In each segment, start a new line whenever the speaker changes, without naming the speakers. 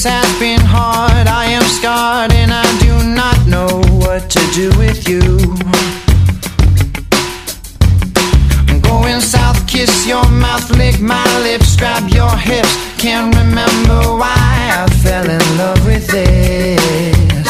This has been hard, I am scarred, and I do not know what to do with you. Going south, kiss your mouth, lick my lips, grab your hips. Can't remember why I fell in love with this.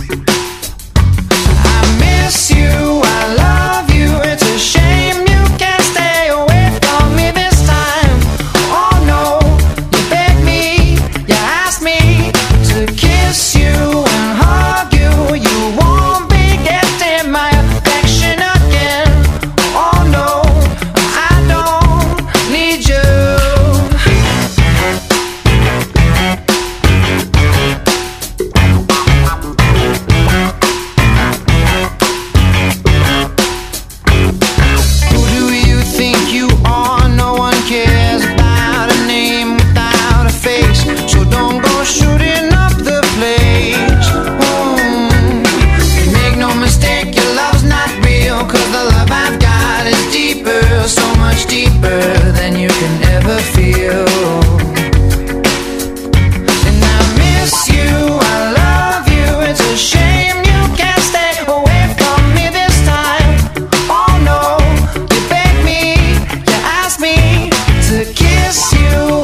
I miss you, I love you, it's a shame you can't stay away from me this time. Oh no, you beg me, you ask me to kiss you and hug you. You won't be getting my affection again. Oh no, I don't need you. Who do you think you are? No one cares about a name without a face. So don't go shooting up the place. Make no mistake, your love's not real, 'cause the love I've got is deeper, so much deeper than you can ever feel. And I miss you, I love you, it's a shame you can't stay away from me this time. Oh no, you beg me, you ask me to kiss you